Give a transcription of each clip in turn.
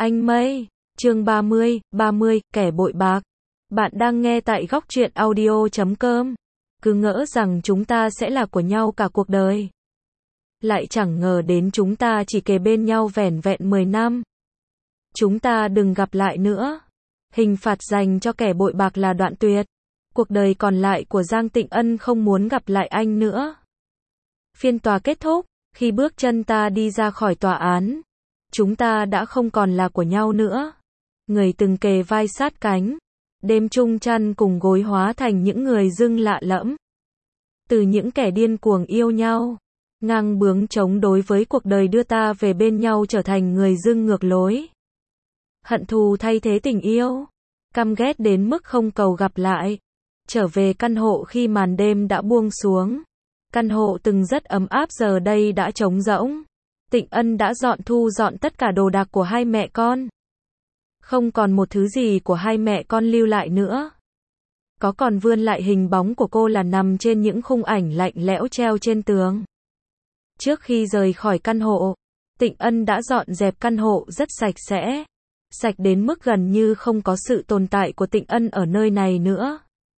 Anh Mây, chương 30, kẻ bội bạc. Bạn đang nghe tại góc truyện audio.com. Cứ ngỡ rằng chúng ta sẽ là của nhau cả cuộc đời. Lại chẳng ngờ đến chúng ta chỉ kề bên nhau vẻn vẹn 10 năm. Chúng ta đừng gặp lại nữa. Hình phạt dành cho kẻ bội bạc là đoạn tuyệt. Cuộc đời còn lại của Giang Tịnh Ân không muốn gặp lại anh nữa. Phiên tòa kết thúc, khi bước chân ta đi ra khỏi tòa án, chúng ta đã không còn là của nhau nữa. Người từng kề vai sát cánh, đêm chung chăn cùng gối hóa thành những người dưng lạ lẫm. Từ những kẻ điên cuồng yêu nhau, ngang bướng chống đối với cuộc đời đưa ta về bên nhau trở thành người dưng ngược lối. Hận thù thay thế tình yêu, căm ghét đến mức không cầu gặp lại. Trở về căn hộ khi màn đêm đã buông xuống. Căn hộ từng rất ấm áp giờ đây đã trống rỗng. Tịnh Ân đã thu dọn tất cả đồ đạc của hai mẹ con. Không còn một thứ gì của hai mẹ con lưu lại nữa. Có còn vươn lại hình bóng của cô là nằm trên những khung ảnh lạnh lẽo treo trên tường. Trước khi rời khỏi căn hộ, Tịnh Ân đã dọn dẹp căn hộ rất sạch sẽ. Sạch đến mức gần như không có sự tồn tại của Tịnh Ân ở nơi này nữa.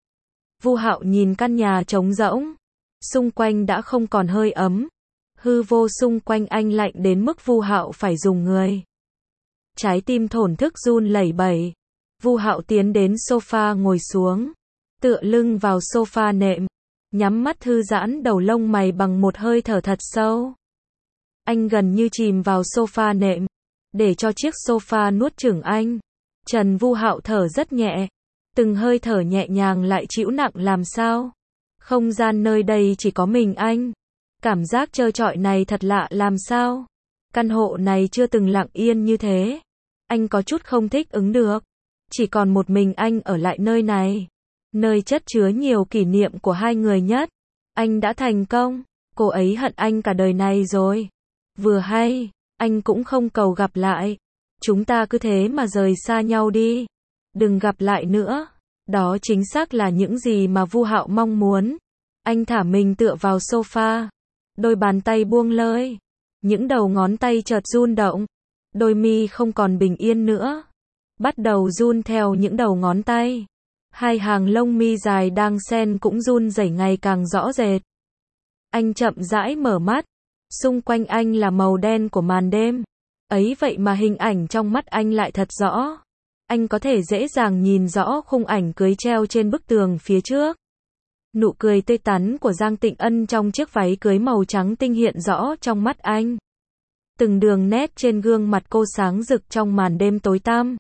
Vu Hạo nhìn căn nhà trống rỗng. Xung quanh đã không còn hơi ấm. Hư vô xung quanh anh lạnh đến mức Vu Hạo phải dùng người. Trái tim thổn thức run lẩy bẩy. Vu Hạo tiến đến sofa ngồi xuống. Tựa lưng vào sofa nệm. Nhắm mắt thư giãn đầu lông mày bằng một hơi thở thật sâu. Anh gần như chìm vào sofa nệm. Để cho chiếc sofa nuốt chửng anh. Trần Vu Hạo thở rất nhẹ. Từng hơi thở nhẹ nhàng lại chịu nặng làm sao. Không gian nơi đây chỉ có mình anh. Cảm giác trơ trọi này thật lạ làm sao. Căn hộ này chưa từng lặng yên như thế. Anh có chút không thích ứng được. Chỉ còn một mình anh ở lại nơi này. Nơi chất chứa nhiều kỷ niệm của hai người nhất. Anh đã thành công. Cô ấy hận anh cả đời này rồi. Vừa hay, anh cũng không cầu gặp lại. Chúng ta cứ thế mà rời xa nhau đi. Đừng gặp lại nữa. Đó chính xác là những gì mà Vu Hạo mong muốn. Anh thả mình tựa vào sofa. Đôi bàn tay buông lơi. Những đầu ngón tay chợt run động. Đôi mi không còn bình yên nữa. Bắt đầu run theo những đầu ngón tay. Hai hàng lông mi dài đang xen cũng run rẩy ngày càng rõ rệt. Anh chậm rãi mở mắt. Xung quanh anh là màu đen của màn đêm. Ấy vậy mà hình ảnh trong mắt anh lại thật rõ. Anh có thể dễ dàng nhìn rõ khung ảnh cưới treo trên bức tường phía trước. Nụ cười tươi tắn của Giang Tịnh Ân trong chiếc váy cưới màu trắng tinh hiện rõ trong mắt anh. Từng đường nét trên gương mặt cô sáng rực trong màn đêm tối tăm.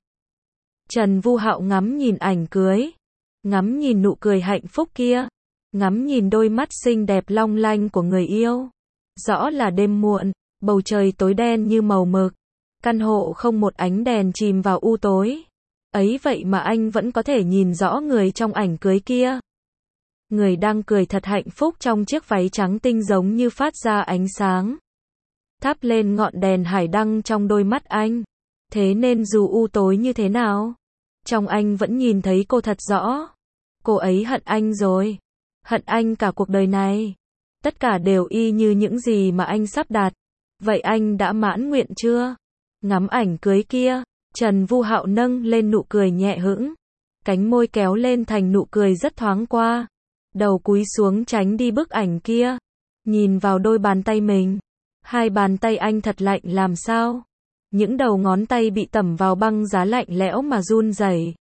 Trần Vu Hạo ngắm nhìn ảnh cưới. Ngắm nhìn nụ cười hạnh phúc kia. Ngắm nhìn đôi mắt xinh đẹp long lanh của người yêu. Rõ là đêm muộn, bầu trời tối đen như màu mực. Căn hộ không một ánh đèn chìm vào u tối. Ấy vậy mà anh vẫn có thể nhìn rõ người trong ảnh cưới kia. Người đang cười thật hạnh phúc trong chiếc váy trắng tinh giống như phát ra ánh sáng. Thắp lên ngọn đèn hải đăng trong đôi mắt anh. Thế nên dù u tối như thế nào, trong anh vẫn nhìn thấy cô thật rõ. Cô ấy hận anh rồi. Hận anh cả cuộc đời này. Tất cả đều y như những gì mà anh sắp đặt. Vậy anh đã mãn nguyện chưa? Ngắm ảnh cưới kia, Trần Vu Hạo nâng lên nụ cười nhẹ hững. Cánh môi kéo lên thành nụ cười rất thoáng qua. Đầu cúi xuống tránh đi bức ảnh kia. Nhìn vào đôi bàn tay mình. Hai bàn tay anh thật lạnh làm sao. Những đầu ngón tay bị tẩm vào băng giá lạnh lẽo mà run rẩy.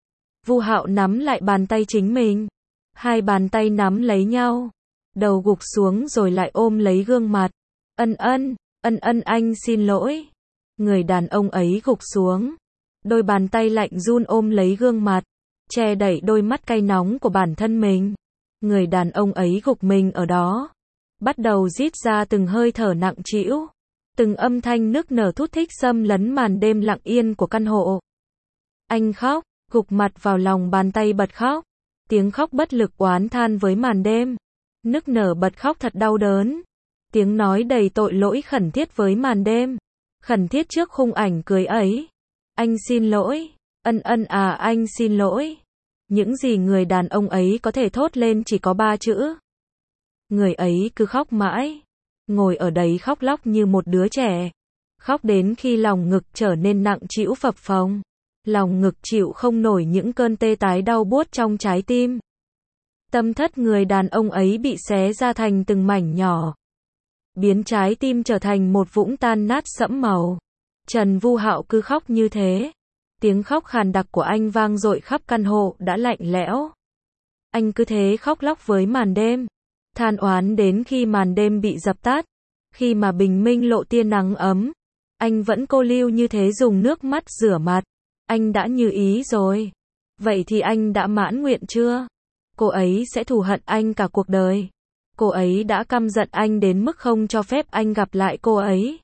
Vu Hạo nắm lại bàn tay chính mình. Hai bàn tay nắm lấy nhau. Đầu gục xuống rồi lại ôm lấy gương mặt. Ân anh xin lỗi. Người đàn ông ấy gục xuống. Đôi bàn tay lạnh run ôm lấy gương mặt. Che đậy đôi mắt cay nóng của bản thân mình. Người đàn ông ấy gục mình ở đó. Bắt đầu rít ra từng hơi thở nặng trĩu. Từng âm thanh nức nở thút thít xâm lấn màn đêm lặng yên của căn hộ. Anh khóc, gục mặt vào lòng bàn tay bật khóc. Tiếng khóc bất lực oán than với màn đêm. Nức nở bật khóc thật đau đớn. Tiếng nói đầy tội lỗi khẩn thiết với màn đêm. Khẩn thiết trước khung ảnh cưới ấy. Anh xin lỗi. Anh xin lỗi. Những gì người đàn ông ấy có thể thốt lên chỉ có 3 chữ. Người ấy cứ khóc mãi. Ngồi ở đấy khóc lóc như một đứa trẻ. Khóc đến khi lòng ngực trở nên nặng trĩu phập phồng. Lòng ngực chịu không nổi những cơn tê tái đau buốt trong trái tim. Tâm thất người đàn ông ấy bị xé ra thành từng mảnh nhỏ, biến trái tim trở thành một vũng tan nát sẫm màu. Trần Vu Hạo cứ khóc như thế. Tiếng khóc khàn đặc của anh vang dội khắp căn hộ đã lạnh lẽo. Anh cứ thế khóc lóc với màn đêm, than oán đến khi màn đêm bị dập tắt. Khi mà bình minh lộ tia nắng ấm, anh vẫn cô liêu như thế dùng nước mắt rửa mặt. Anh đã như ý rồi. Vậy thì anh đã mãn nguyện chưa? Cô ấy sẽ thù hận anh cả cuộc đời. Cô ấy đã căm giận anh đến mức không cho phép anh gặp lại cô ấy.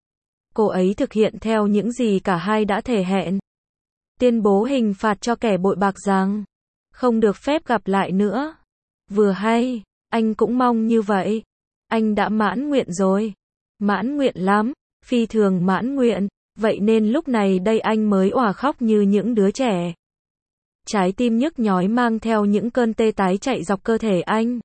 Cô ấy thực hiện theo những gì cả hai đã thề hẹn. Tuyên bố hình phạt cho kẻ bội bạc rằng không được phép gặp lại nữa. Vừa hay, anh cũng mong như vậy. Anh đã mãn nguyện rồi. Mãn nguyện lắm, phi thường mãn nguyện. Vậy nên lúc này đây anh mới òa khóc như những đứa trẻ. Trái tim nhức nhói mang theo những cơn tê tái chạy dọc cơ thể anh.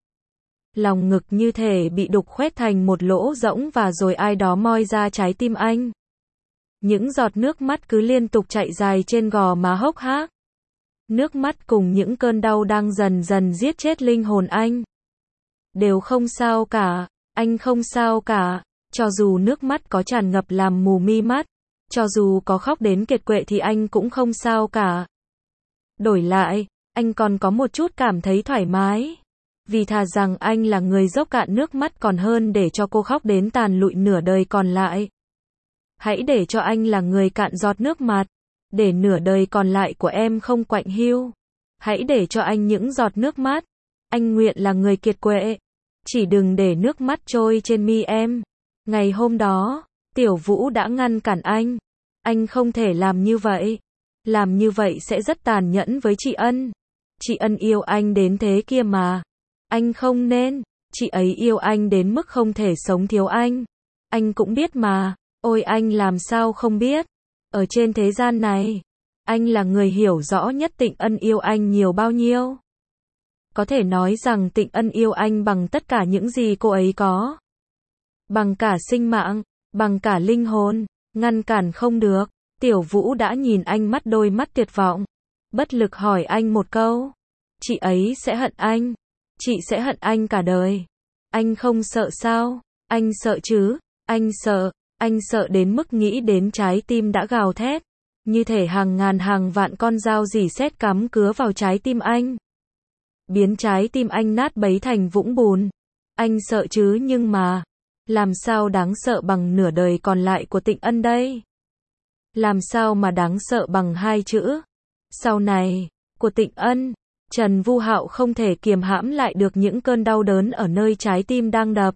Lòng ngực như thể bị đục khoét thành một lỗ rỗng và rồi ai đó moi ra trái tim anh. Những giọt nước mắt cứ liên tục chạy dài trên gò má hốc hác. Nước mắt cùng những cơn đau đang dần dần giết chết linh hồn anh. Đều không sao cả, anh không sao cả. Cho dù nước mắt có tràn ngập làm mù mi mắt, cho dù có khóc đến kiệt quệ thì anh cũng không sao cả. Đổi lại, anh còn có một chút cảm thấy thoải mái. Vì thà rằng anh là người dốc cạn nước mắt còn hơn để cho cô khóc đến tàn lụi nửa đời còn lại. Hãy để cho anh là người cạn giọt nước mắt, để nửa đời còn lại của em không quạnh hiu. Hãy để cho anh những giọt nước mắt. Anh nguyện là người kiệt quệ. Chỉ đừng để nước mắt trôi trên mi em. Ngày hôm đó, Tiểu Vũ đã ngăn cản anh. Anh không thể làm như vậy. Làm như vậy sẽ rất tàn nhẫn với chị Ân. Chị Ân yêu anh đến thế kia mà. Anh không nên. Chị ấy yêu anh đến mức không thể sống thiếu anh. Anh cũng biết mà. Ôi anh làm sao không biết. Ở trên thế gian này, anh là người hiểu rõ nhất Tịnh Ân yêu anh nhiều bao nhiêu. Có thể nói rằng Tịnh Ân yêu anh bằng tất cả những gì cô ấy có. Bằng cả sinh mạng, bằng cả linh hồn, ngăn cản không được. Tiểu Vũ đã nhìn anh mắt đôi mắt tuyệt vọng. Bất lực hỏi anh một câu. Chị ấy sẽ hận anh. Chị sẽ hận anh cả đời. Anh không sợ sao? Anh sợ chứ? Anh sợ đến mức nghĩ đến trái tim đã gào thét. Như thể hàng ngàn hàng vạn con dao rỉ sét cắm cứa vào trái tim anh. Biến trái tim anh nát bấy thành vũng bùn. Anh sợ chứ nhưng mà, làm sao đáng sợ bằng nửa đời còn lại của Tịnh Ân đây? Làm sao mà đáng sợ bằng hai chữ sau này của Tịnh Ân? Trần Vu Hạo không thể kiềm hãm lại được những cơn đau đớn ở nơi trái tim đang đập.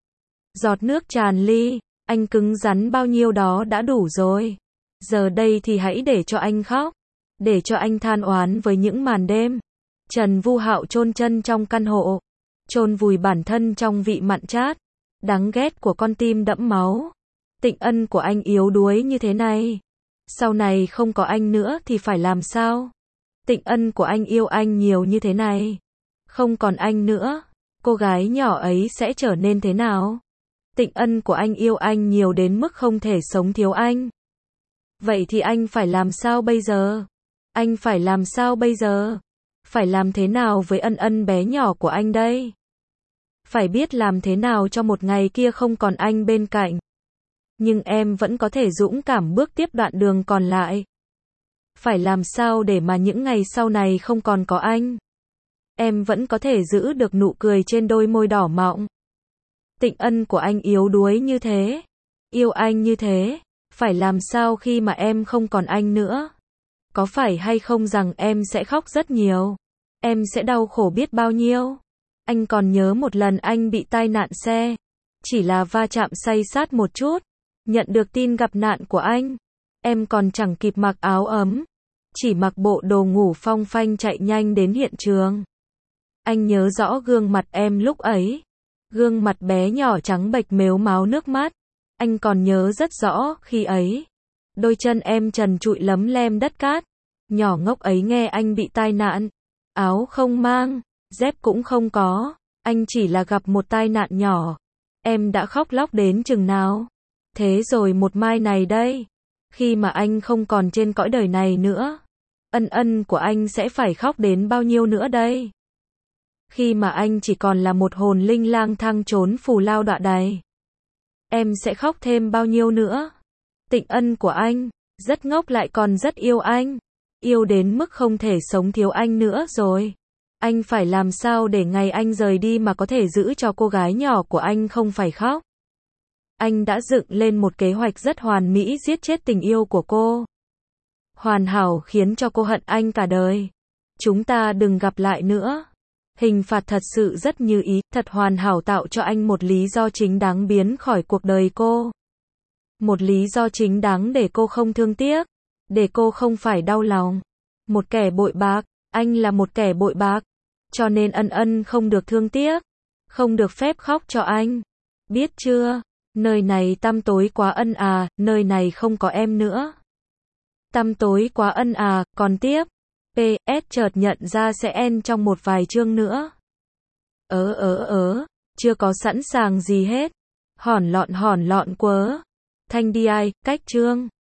Giọt nước tràn ly, anh cứng rắn bao nhiêu đó đã đủ rồi. Giờ đây thì hãy để cho anh khóc, để cho anh than oán với những màn đêm. Trần Vu Hạo chôn chân trong căn hộ, chôn vùi bản thân trong vị mặn chát, đắng ghét của con tim đẫm máu. Tịnh Ân của anh yếu đuối như thế này. Sau này không có anh nữa thì phải làm sao? Tịnh Ân của anh yêu anh nhiều như thế này. Không còn anh nữa, cô gái nhỏ ấy sẽ trở nên thế nào? Tịnh Ân của anh yêu anh nhiều đến mức không thể sống thiếu anh. Vậy thì anh phải làm sao bây giờ? Anh phải làm sao bây giờ? Phải làm thế nào với Ân Ân bé nhỏ của anh đây? Phải biết làm thế nào cho một ngày kia không còn anh bên cạnh. Nhưng em vẫn có thể dũng cảm bước tiếp đoạn đường còn lại. Phải làm sao để mà những ngày sau này không còn có anh. Em vẫn có thể giữ được nụ cười trên đôi môi đỏ mọng. Tịnh Ân của anh yếu đuối như thế. Yêu anh như thế. Phải làm sao khi mà em không còn anh nữa? Có phải hay không rằng em sẽ khóc rất nhiều? Em sẽ đau khổ biết bao nhiêu? Anh còn nhớ một lần anh bị tai nạn xe. Chỉ là va chạm say sát một chút. Nhận được tin gặp nạn của anh. Em còn chẳng kịp mặc áo ấm. Chỉ mặc bộ đồ ngủ phong phanh chạy nhanh đến hiện trường. Anh nhớ rõ gương mặt em lúc ấy. Gương mặt bé nhỏ trắng bệch mếu máo nước mắt. Anh còn nhớ rất rõ khi ấy. Đôi chân em trần trụi lấm lem đất cát. Nhỏ ngốc ấy nghe anh bị tai nạn. Áo không mang, dép cũng không có. Anh chỉ là gặp một tai nạn nhỏ. Em đã khóc lóc đến chừng nào? Thế rồi một mai này đây, khi mà anh không còn trên cõi đời này nữa, ân ân của anh sẽ phải khóc đến bao nhiêu nữa đây? Khi mà anh chỉ còn là một hồn linh lang thang trốn phù lao đọa đày, em sẽ khóc thêm bao nhiêu nữa? Tịnh Ân của anh, rất ngốc lại còn rất yêu anh. Yêu đến mức không thể sống thiếu anh nữa rồi. Anh phải làm sao để ngày anh rời đi mà có thể giữ cho cô gái nhỏ của anh không phải khóc? Anh đã dựng lên một kế hoạch rất hoàn mỹ giết chết tình yêu của cô. Hoàn hảo khiến cho cô hận anh cả đời. Chúng ta đừng gặp lại nữa. Hình phạt thật sự rất như ý, thật hoàn hảo tạo cho anh một lý do chính đáng biến khỏi cuộc đời cô. Một lý do chính đáng để cô không thương tiếc, để cô không phải đau lòng. Một kẻ bội bạc, anh là một kẻ bội bạc, cho nên ân ân không được thương tiếc, không được phép khóc cho anh. Biết chưa? Nơi này tăm tối quá ân à, nơi này không có em nữa. Tăm tối quá ân à, còn tiếp. PS chợt nhận ra sẽ end trong một vài chương nữa. Chưa có sẵn sàng gì hết. Hỏn lọn quớ. Thanh đi ai, cách chương.